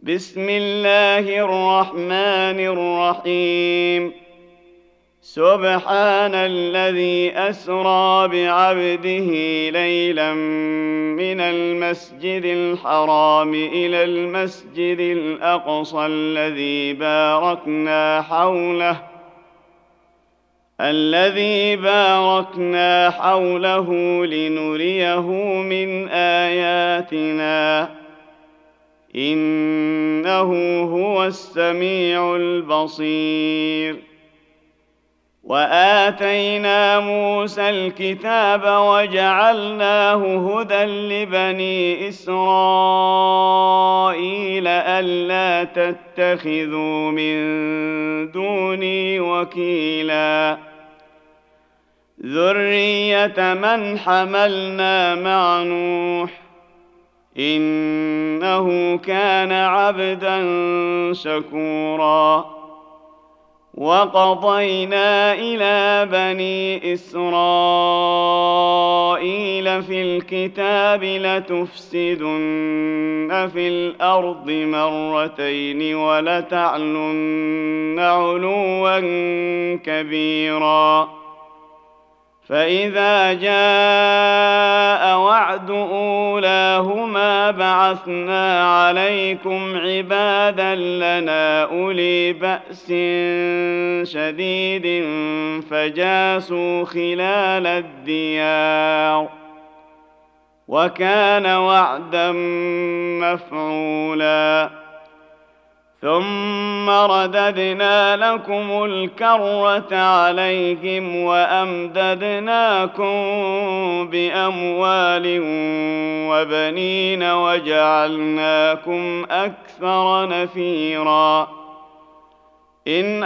بسم الله الرحمن الرحيم. سبحان الذي أسرى بعبده ليلا من المسجد الحرام إلى المسجد الأقصى الذي باركنا حوله لنريه من آياتنا إنه هو السميع البصير. وآتينا موسى الكتاب وجعلناه هدى لبني إسرائيل ألا تتخذوا من دوني وكيلا ذرية من حملنا مع نوح إنه كان عبدا شكورا. وقضينا إلى بني إسرائيل في الكتاب لتفسدن في الأرض مرتين ولتعلن علوا كبيرا. فإذا جاء وعد أولاهما بعثنا عليكم عبادا لنا أولي بأس شديد فجاسوا خلال الديار وكان وعدا مفعولا. ثم رددنا لكم الكرة عليهم وأمددناكم بأموال وبنين وجعلناكم أكثر نفيرا. إن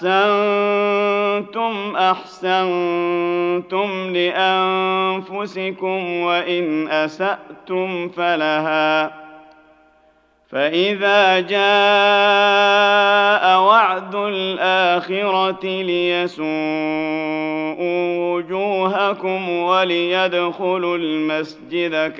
أحسنتم أحسنتم لأنفسكم وإن أسأتم فلها. فإذا جاء وعد الآخرة ليسوءوا وجوهكم وليدخلوا المسجد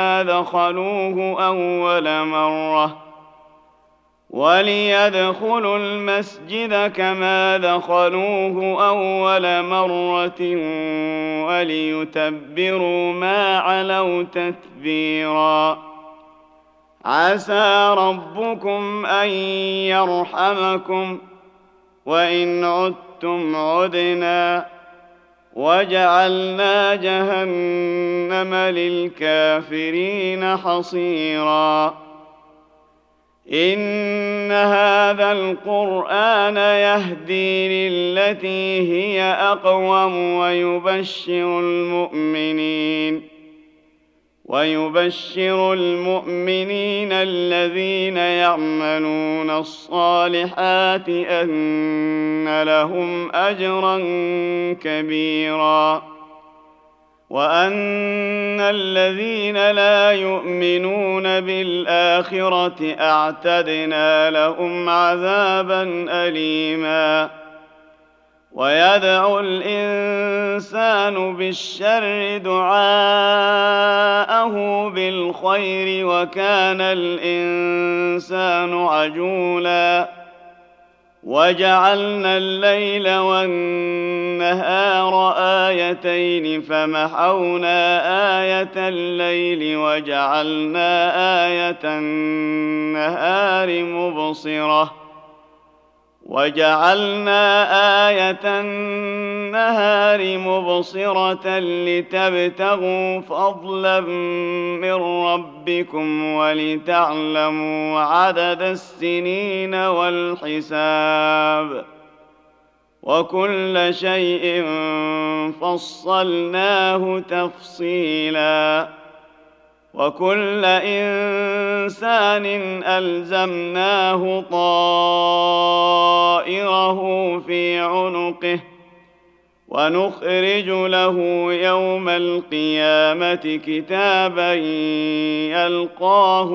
كما دخلوه أول مرة وليتبروا ما علوا تتبيرا. عسى ربكم أن يرحمكم وإن عدتم عدنا وجعلنا جهنم للكافرين حصيرا. إن هذا القرآن يهدي للتي هي أقوم ويبشر المؤمنين الذين يعملون الصالحات أن لهم أجرا كبيرا. وأن الذين لا يؤمنون بالآخرة أعتدنا لهم عذابا أليما. ويدعو الإنسان بالشر دعاءه بالخير وكان الإنسان عجولا. وجعلنا الليل والنهار آيتين فمحونا آية الليل وجعلنا آية النهار مبصرة لتبتغوا فضلا من ربكم ولتعلموا عدد السنين والحساب وكل شيء فصلناه تفصيلا. وكل إنسان ألزمناه طائره في عنقه ونخرج له يوم القيامة كتابا يلقاه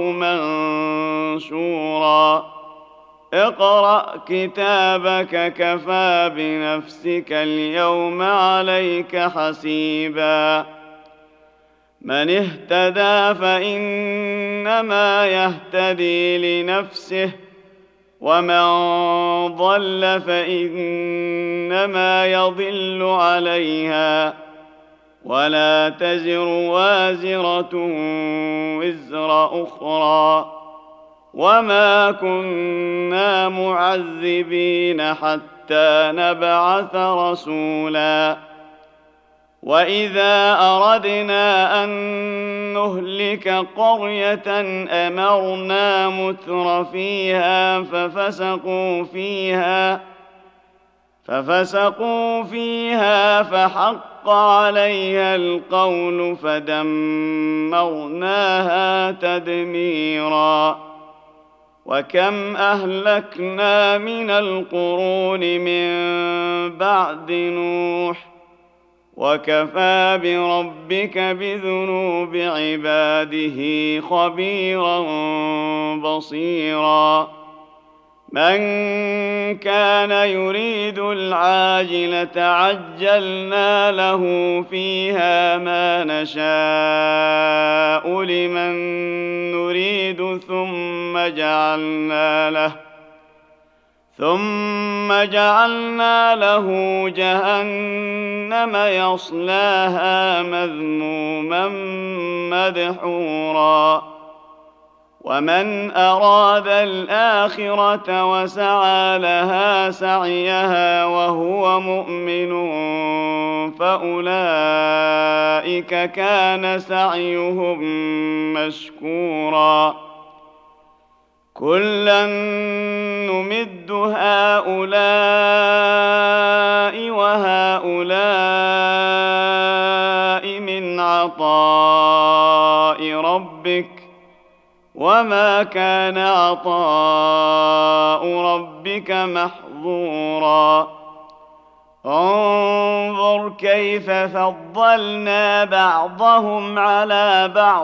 منشورا. اقرأ كتابك كفى بنفسك اليوم عليك حسيبا. من اهتدى فإنما يهتدي لنفسه، ومن ضل فإنما يضل عليها، ولا تزر وازرة وزر أخرى، وما كنا معذبين حتى نبعث رسولا. وإذا أردنا أن نهلك قرية أمرنا متر فيها ففسقوا فيها فحق عليها القول فدمرناها تدميرا. وكم أهلكنا من القرون من بعد نوح، وكفى بربك بذنوب عباده خبيرا بصيرا. من كان يريد العاجلة عجلنا له فيها ما نشاء لمن نريد ثم جعلنا له جهنم يصلاها مذموما مدحورا. ومن أراد الآخرة وسعى لها سعيها وهو مؤمن فأولئك كان سعيهم مشكورا. كلا نمد هؤلاء وهؤلاء من عطاء ربك، وما كان عطاء ربك محظورا. انظر كيف فضلنا بعضهم على بعض،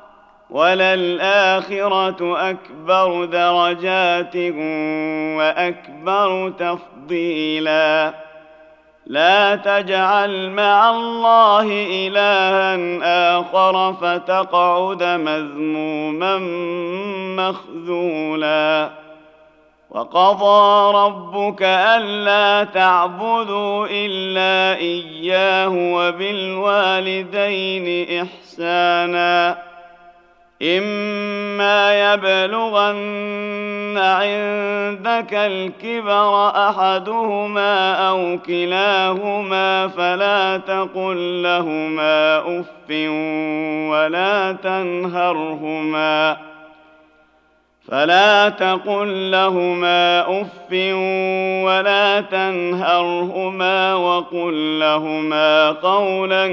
وللآخرة أكبر درجات وأكبر تفضيلا. لا تجعل مع الله إلها آخر فتقعد مذموما مخذولا. وقضى ربك ألا تعبدوا إلا إياه وبالوالدين إحسانا. إما يبلغن عندك الكبر أحدهما أو كلاهما فلا تقل لهما أف ولا تنهرهما وقل لهما قولا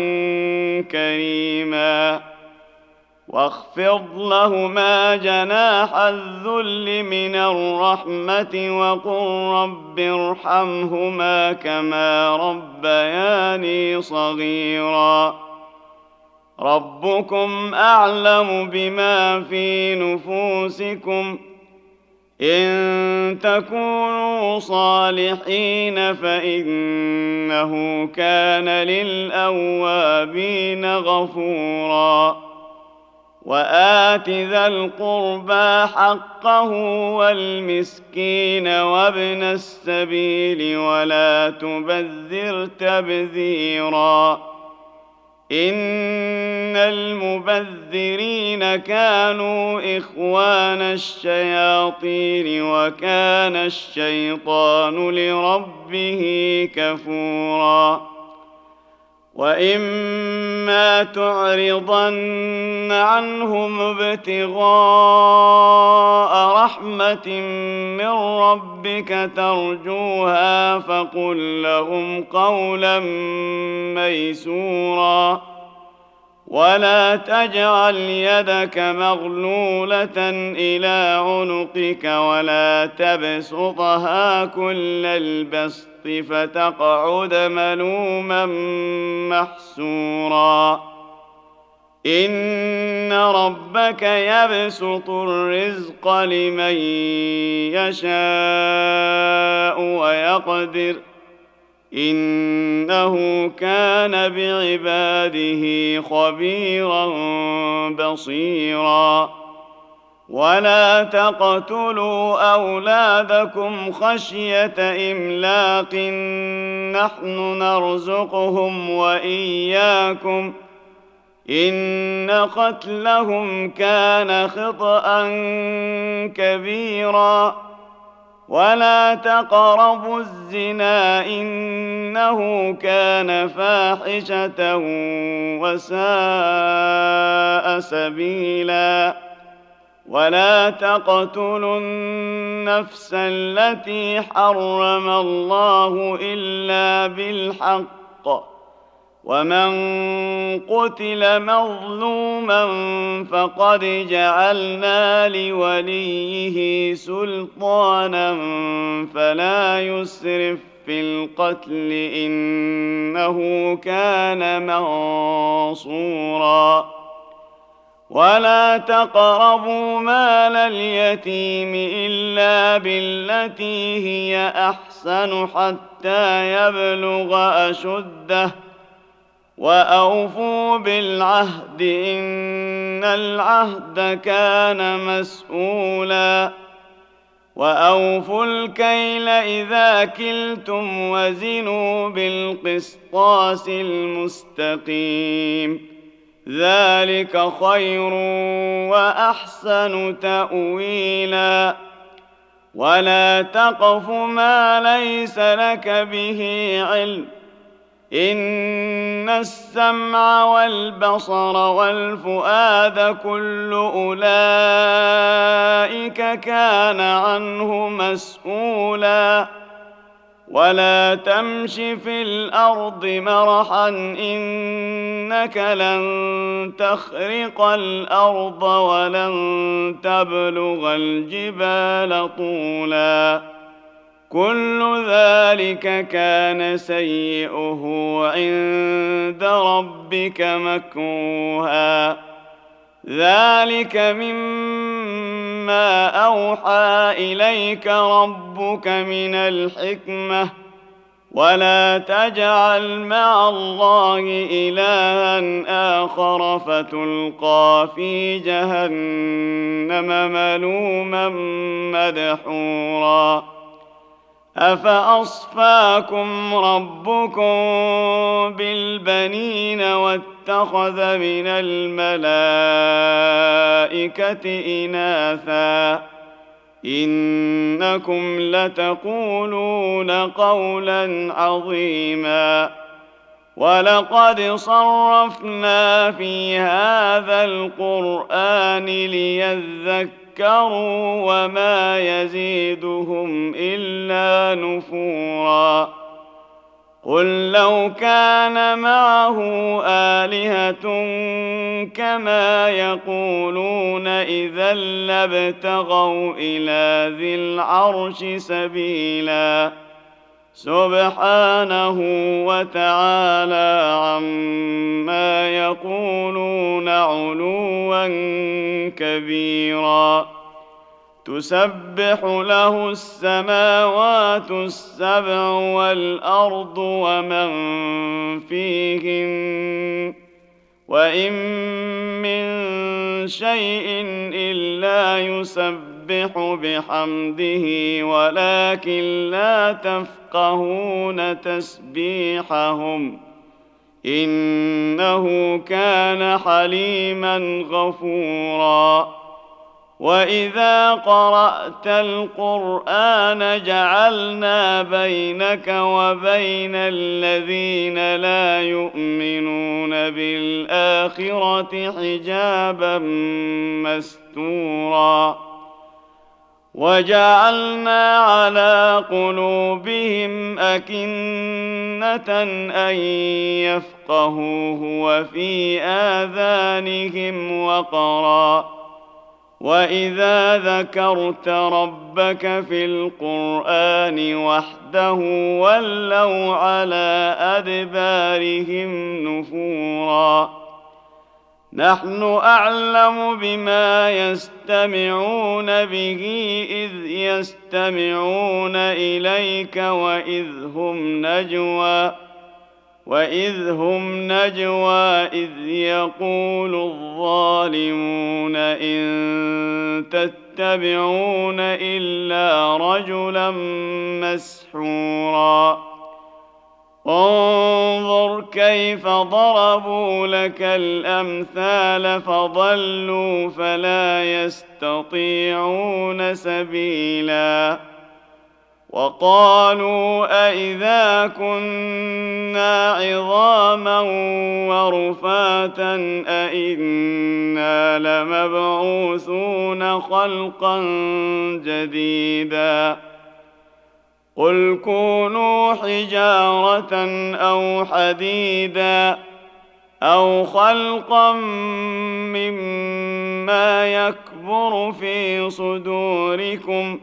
كريما. واخفض لهما جناح الذل من الرحمة وقل رب ارحمهما كما ربياني صغيرا. ربكم أعلم بما في نفوسكم، إن تكونوا صالحين فإنه كان للأوابين غفورا. وآت ذا القربى حقه والمسكين وابن السبيل ولا تبذر تبذيرا. إن المبذرين كانوا إخوان الشياطين وكان الشيطان لربه كفورا. وإما تعرضن عنهم ابتغاء رحمة من ربك ترجوها فقل لهم قولا ميسورا. ولا تجعل يدك مغلولة إلى عنقك ولا تبسطها كل البسط فتقعد ملوما محسورا. إن ربك يبسط الرزق لمن يشاء ويقدر إنه كان بعباده خبيرا بصيرا. ولا تقتلوا أولادكم خشية إملاق نحن نرزقهم وإياكم إن قتلهم كان خطأ كبيرا. ولا تقربوا الزنا إنه كان فاحشة وساء سبيلا. ولا تقتلوا النفس التي حرم الله إلا بالحق ومن قتل مظلوما فقد جعلنا لوليه سلطانا فلا يسرف في القتل إنه كان منصورا. ولا تقربوا مال اليتيم إلا بالتي هي أحسن حتى يبلغ أشده وأوفوا بالعهد إن العهد كان مسؤولا. وأوفوا الكيل إذا كلتم وزنوا بالقسطاس المستقيم ذلك خير وأحسن تأويلا. ولا تقف ما ليس لك به علم إن السمع والبصر والفؤاد كل أولئك كان عنه مسؤولا. ولا تمش في الأرض مرحا إنك لن تخرق الأرض ولن تبلغ الجبال طولا كل ذلك كان سيئه عند ربك مكروها. ذلك مما أوحى إليك ربك من الحكمة ولا تجعل مع الله إلها آخر فتلقى في جهنم ملوما مدحورا. أفأصفاكم ربكم بالبنين واتخذ من الملائكة إناثا إنكم لتقولون قولا عظيما. ولقد صرفنا في هذا القرآن ليذكروا وما يزيدهم إلا نفورا. قل لو كان معه آلهة كما يقولون إذا لابتغوا إلى ذي العرش سبيلا سبحانه وتعالى عما يقولون علوا كبيرا. تسبح له السماوات السبع والأرض ومن فيهن وإن من شيء إلا يسبح بحمده ولكن لا تفقهون تسبيحهم إنه كان حليما غفورا. وإذا قرأت القرآن جعلنا بينك وبين الذين لا يؤمنون بالآخرة حجابا مستورا وجعلنا على قلوبهم أكنة أن يفقهوه وفي آذانهم وقرا وإذا ذكرت ربك في القرآن وحده ولوا على أدبارهم نفورا. نحن أعلم بما يستمعون به إذ يستمعون إليك وإذ هم نجوى إذ يقول الظالمون إن تتبعون إلا رجلا مسحورا انظر كيف ضربوا لك الأمثال فضلوا فلا يستطيعون سبيلا وقالوا أإذا كنا عظاما ورفاتا أإنا لمبعوثون خلقا جديدا قل كونوا حجارة أو حديدا أو خلقا مما يكبر في صدوركم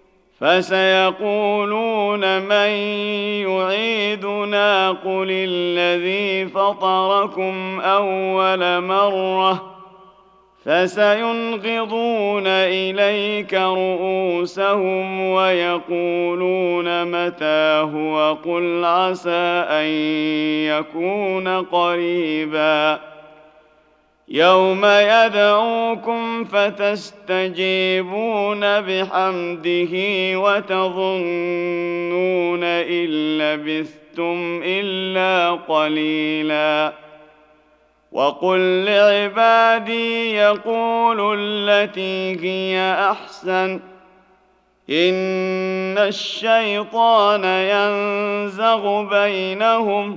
فسيقولون من يعيدنا قل الذي فطركم أول مرة فسينغضون إليك رؤوسهم ويقولون متى هو قل عسى أن يكون قريبا يوم يدعوكم فتستجيبون بحمده وتظنون إن لبثتم إلا قليلا وقل لعبادي يقولوا التي هي أحسن إن الشيطان ينزغ بينهم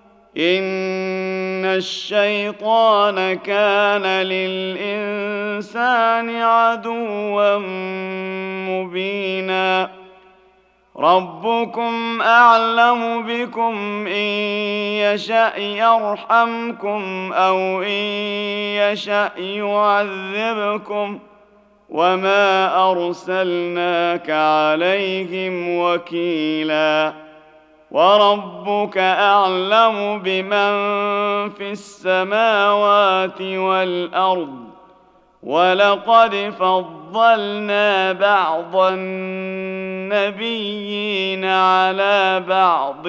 إن الشيطان كان للإنسان عدوا مبينا ربكم أعلم بكم إن يشأ يرحمكم أو إن يشأ يعذبكم وما أرسلناك عليهم وكيلا وربك أعلم بمن في السماوات والأرض ولقد فضلنا بعض النبيين على بعض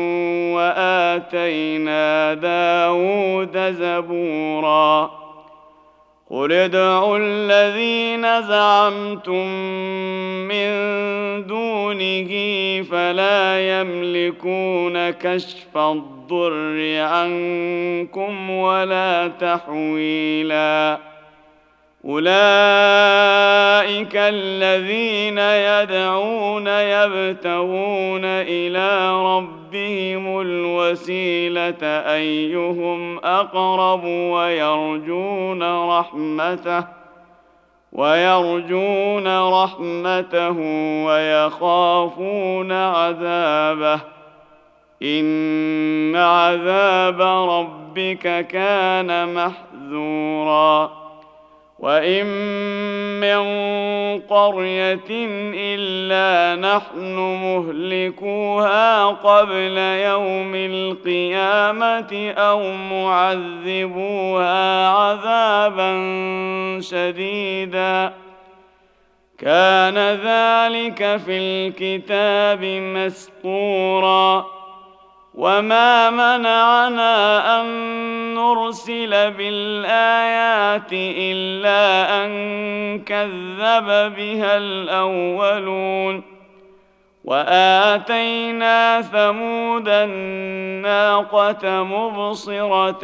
وآتينا داود زبورا قل ادعوا الذين زعمتم من دونه فلا يملكون كشف الضر عنكم ولا تحويلا أولئك الذين يدعون يبتغون إلى ربهم الوسيلة أيهم أقرب ويرجون رحمته ويخافون عذابه إن عذاب ربك كان محذورا وإن من قرية إلا نحن مهلكوها قبل يوم القيامة أو معذبوها عذابا شديدا كان ذلك في الكتاب مسطورا وما منعنا أن نرسل بالآيات إلا أن كذب بها الأولون وآتينا ثمود الناقة مبصرة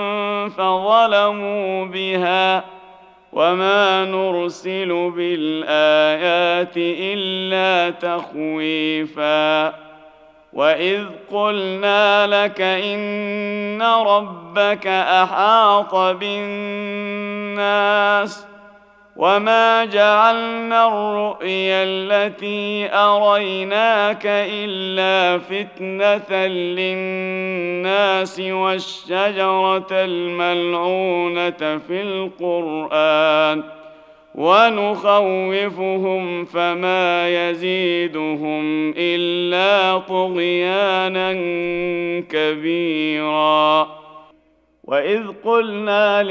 فظلموا بها وما نرسل بالآيات إلا تخويفا وإذ قلنا لك إن ربك أحاط بالناس وما جعلنا الرؤيا التي أريناك إلا فتنة للناس والشجرة الملعونة في القرآن ونخوفهم فما يزيدهم إلا طغيانا كبيرا وإذ قلنا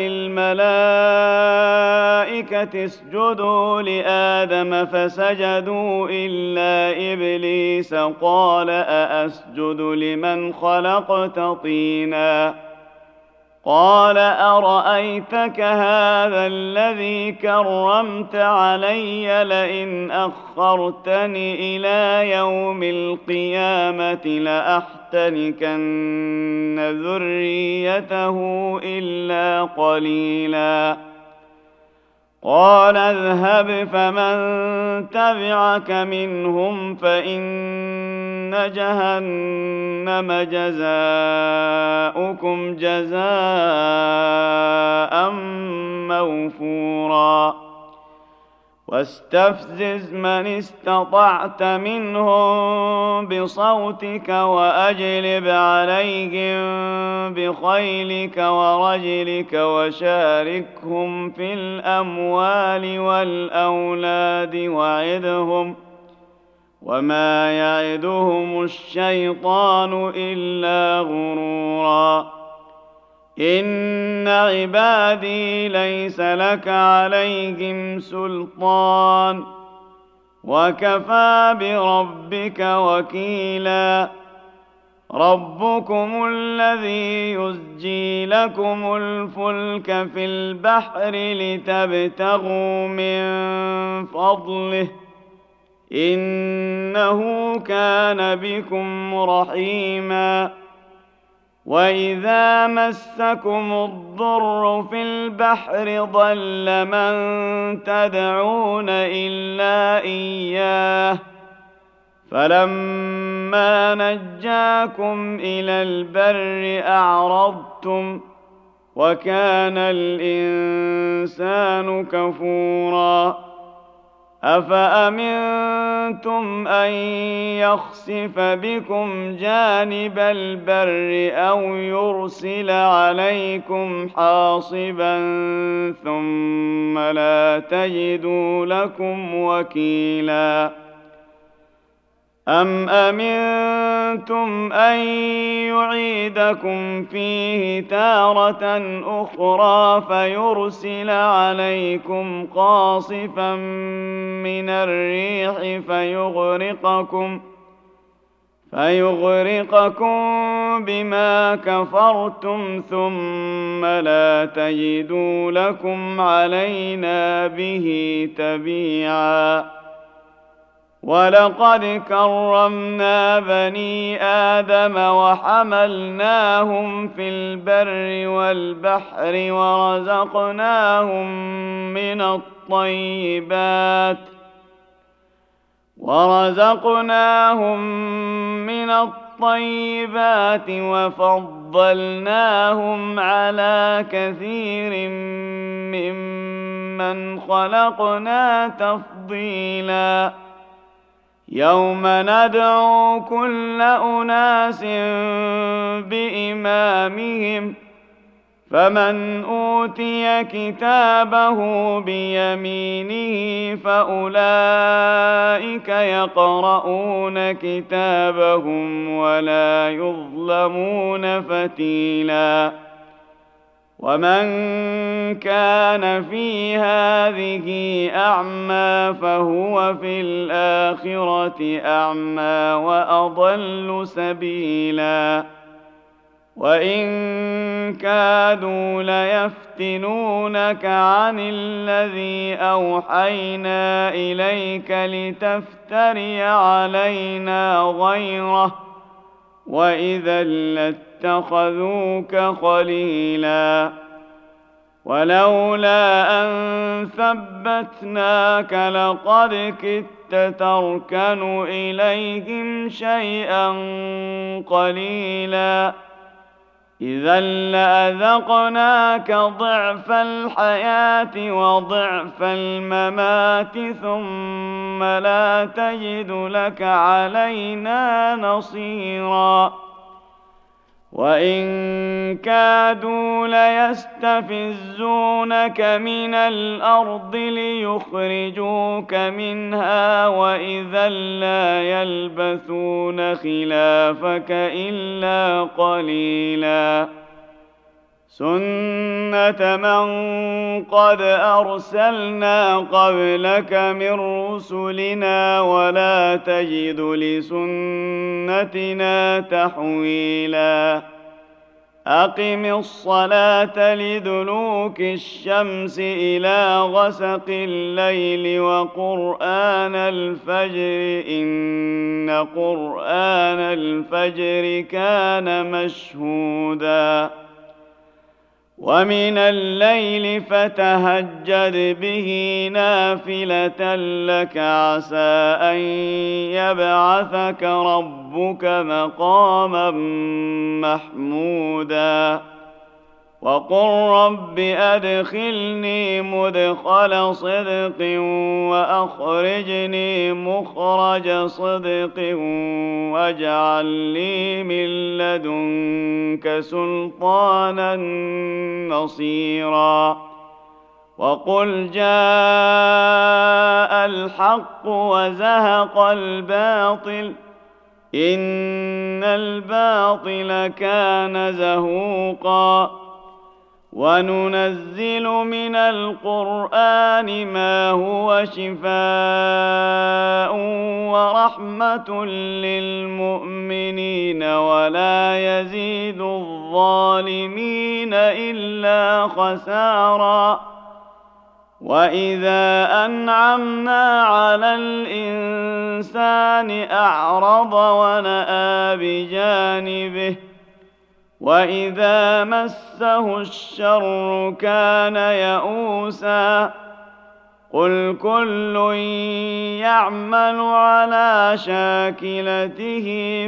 للملائكة اسجدوا لآدم فسجدوا إلا إبليس قال أأسجد لمن خلقت طينا قال أرأيتك هذا الذي كرمت علي لئن أخرتني إلى يوم القيامة لأحتنكن ذريته إلا قليلا قال اذهب فمن تبعك منهم فإن جهنم جزاؤكم جزاء موفورا واستفزز من استطعت منهم بصوتك وأجلب عليهم بخيلك ورجلك وشاركهم في الأموال والأولاد وعدهم وما يعدهم الشيطان إلا غرورا إن عبادي ليس لك عليهم سلطان وكفى بربك وكيلا ربكم الذي يزجي لكم الفلك في البحر لتبتغوا من فضله إنه كان بكم رحيما وإذا مسكم الضر في البحر ضل من تدعون إلا إياه فلما نجاكم إلى البر أعرضتم وكان الإنسان كفورا أفأمنتم أن يخسف بكم جانب البر أو يرسل عليكم حاصبا ثم لا تجدوا لكم وكيلا أم أمنتم أن يعيدكم فيه تارة أخرى فيرسل عليكم قاصفا من الريح فيغرقكم بما كفرتم ثم لا تجدوا لكم علينا به تبيعا ولقد كرمنا بني آدم وحملناهم في البر والبحر ورزقناهم من الطيبات وفضلناهم على كثير ممن خلقنا تفضيلا يوم ندعو كل أناس بإمامهم فمن أوتي كتابه بيمينه فأولئك يقرؤون كتابهم ولا يظلمون فتيلا ومن كان في هذه أعمى فهو في الآخرة أعمى وأضل سبيلا وإن كادوا ليفتنونك عن الذي أوحينا إليك لتفتري علينا غيره وإذا لاتخذوك خليلا ولولا أن ثبتناك لقد كدت تركن إليهم شيئا قليلا إذا لأذقناك ضعف الحياة وضعف الممات ثم لا تجد لك علينا نصيرا وإن كادوا ليستفزونك من الأرض ليخرجوك منها وإذا لا يلبثون خلافك إلا قليلا سنة من قد أرسلنا قبلك من رسلنا ولا تجد لسنتنا تحويلا أقم الصلاة لدلوك الشمس إلى غسق الليل وقرآن الفجر إن قرآن الفجر كان مشهودا ومن الليل فتهجد به نافلة لك عسى أن يبعثك ربك مقاما محمودا وقل رب أدخلني مدخل صدق وأخرجني مخرج صدق واجعل لي من لدنك سلطانا نصيرا وقل جاء الحق وزهق الباطل إن الباطل كان زهوقا وننزل من القرآن ما هو شفاء ورحمة للمؤمنين ولا يزيد الظالمين إلا خسارا وإذا أنعمنا على الإنسان أعرض ونأى بجانبه وإذا مسه الشر كان يئوسا قل كل يعمل على شاكلته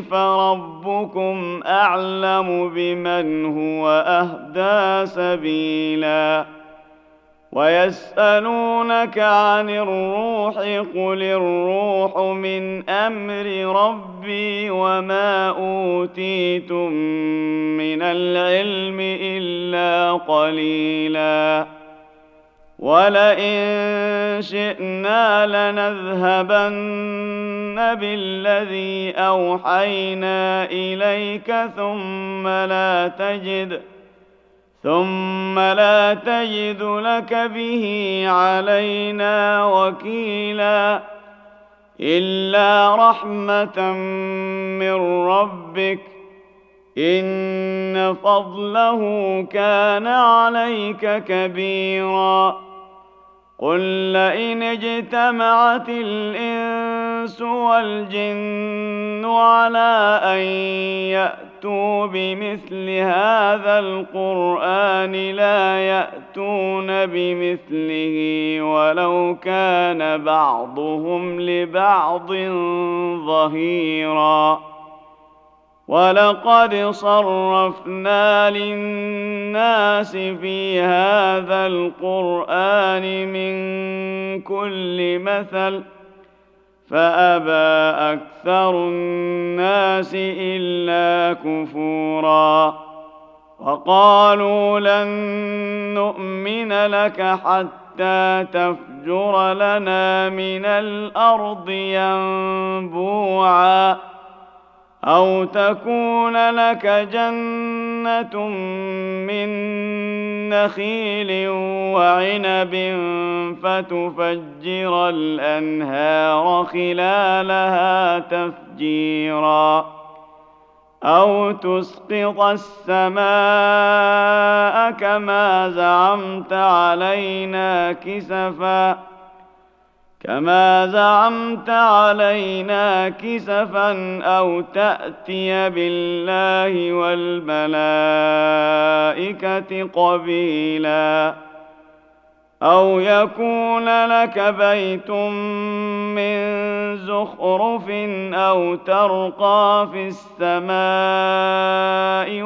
فربكم أعلم بمن هو أهدى سبيلا ويسألونك عن الروح قل الروح من أمر ربي وما أوتيتم من العلم إلا قليلا ولئن شئنا لنذهبن بالذي أوحينا إليك ثم لا تجد لك به علينا وكيلا إلا رحمة من ربك إن فضله كان عليك كبيرا قل لئن اجتمعت الإنس والجن على أن يأتوا بمثل هذا القرآن لا يأتون بمثله ولو كان بعضهم لبعض ظهيرا ولقد صرفنا للناس في هذا القرآن من كل مثل فأبى أكثر الناس إلا كفورا وقالوا لن نؤمن لك حتى تفجر لنا من الأرض ينبوعا أو تكون لك جنة من نخيل وعنب فتفجر الأنهار خلالها تفجيرا أو تسقط السماء كما زعمت علينا كسفا أو تأتي بالله والملائكة قبيلا أو يكون لك بيت من زخرف أو ترقى في السماء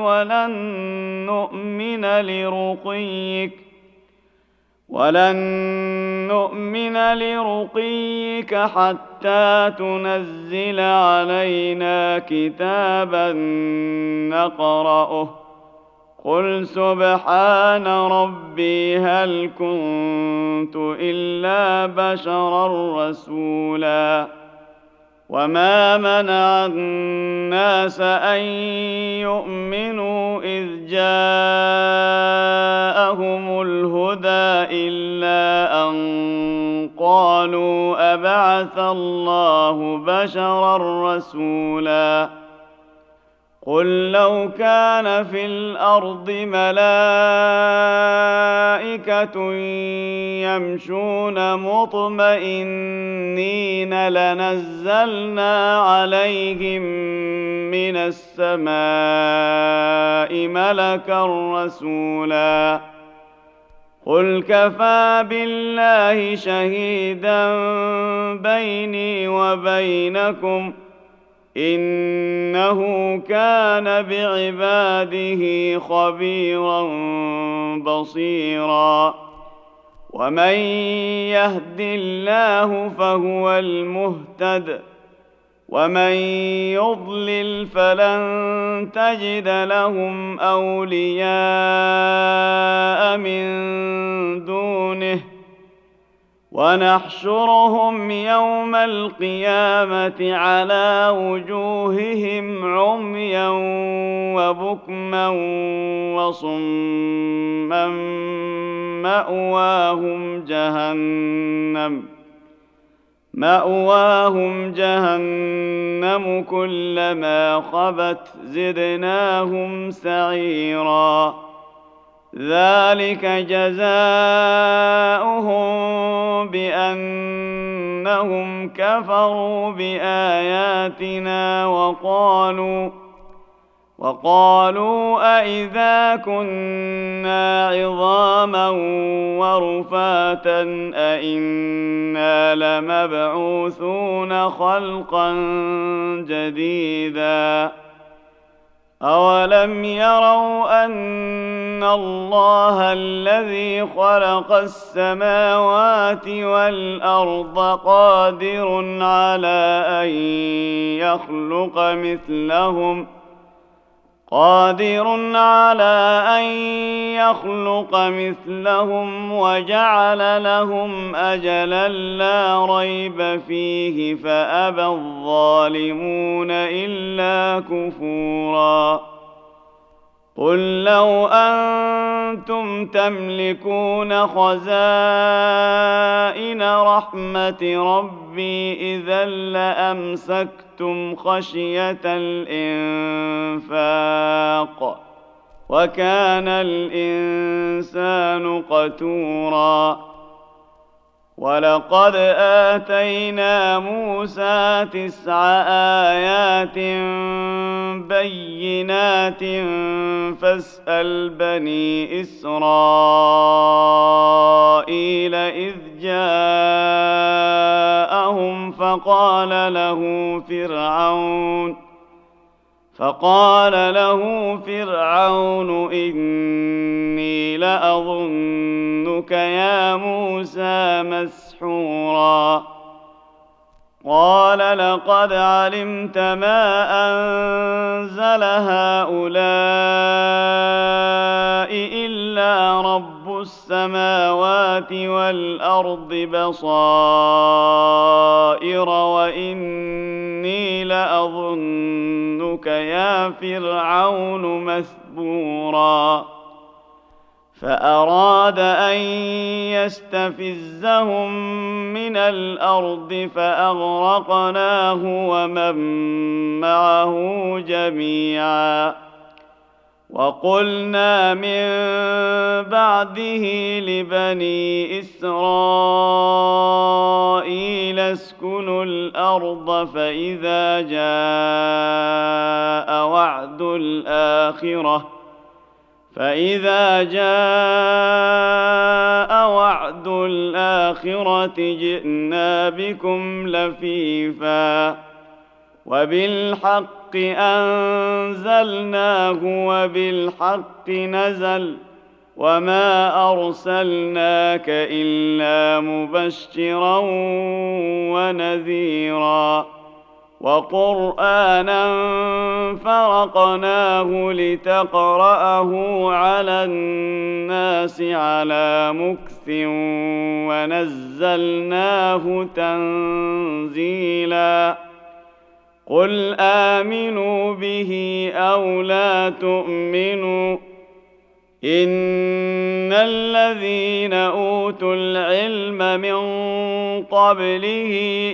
ولن نؤمن لرقيك حتى تنزل علينا كتابا نقرأه قل سبحان ربي هل كنت إلا بشرا رسولا وما منع الناس أن يؤمنوا إذ جاءهم الهدى إلا أن قالوا أبعث الله بشرا رسولا قل لو كان في الأرض ملائكة يمشون مطمئنين لنزلنا عليهم من السماء ملكا رسولا قل كفى بالله شهيدا بيني وبينكم إنه كان بعباده خبيرا بصيرا ومن يهد الله فهو المهتد ومن يضلل فلن تجد لهم أولياء من دونه ونحشرهم يوم القيامة على وجوههم عميا وبكما وصما مأواهم جهنم كلما خبت زدناهم سعيرا ذلك جزاؤهم بأنهم كفروا بآياتنا وقالوا أئذا كنا عظاما ورفاتا أئنا لمبعوثون خلقا جديدا أولم يروا أن الله الذي خلق السماوات والأرض قادر على أن يخلق مثلهم وجعل لهم أجلا لا ريب فيه فأبى الظالمون إلا كفورا قل لو أنتم تملكون خزائن رحمة ربي إذا لأمسكتم خشية الإنفاق وكان الإنسان قتورا ولقد آتينا موسى 9 آيات بينات فاسأل بني إسرائيل إذ جاءهم فقال له فرعون إني لأظنك يا موسى مسحورا قال لقد علمت ما أنزل هؤلاء إلا رب السماوات والأرض بصائر وإني لأظنك يا فرعون مثبورا فأراد أن يستفزهم من الأرض فأغرقناه ومن معه جميعا وقلنا من بعده لبني إسرائيل اسكنوا الأرض فإذا جاء وعد الآخرة جئنا بكم لفيفا وبالحق أنزلناه وبالحق نزل وما أرسلناك إلا مبشرا ونذيرا وقرآنا فرقناه لتقرأه على الناس على مكث ونزلناه تنزيلا قل آمنوا به أو لا تؤمنوا إن الذين أوتوا العلم من قبله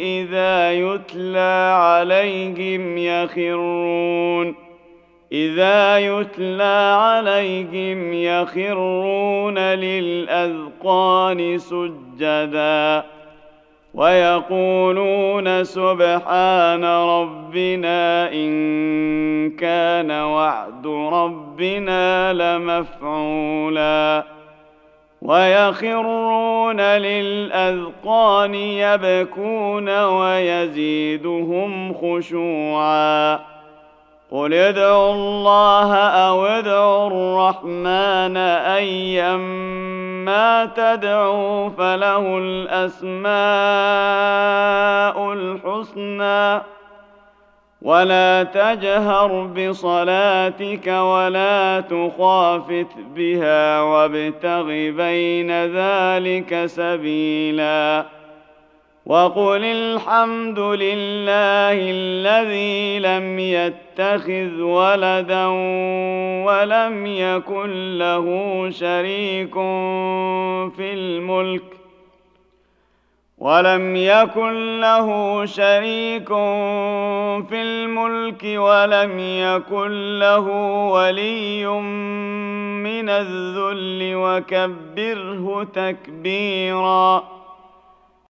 إذا يتلى عليهم يخرون للأذقان سجدا ويقولون سبحان ربنا إن كان وعد ربنا لمفعولا ويخرون للأذقان يبكون ويزيدهم خشوعا قل ادعوا الله أو ادعوا الرحمن أيما تدعوا فله الأسماء الحسنى ولا تجهر بصلاتك ولا تخافت بها وابتغ بين ذلك سبيلا وقل الحمد لله الذي لم يتخذ ولدا ولم يكن له شريك في الملك ولم يكن له ولي من الذل وكبره تكبيرا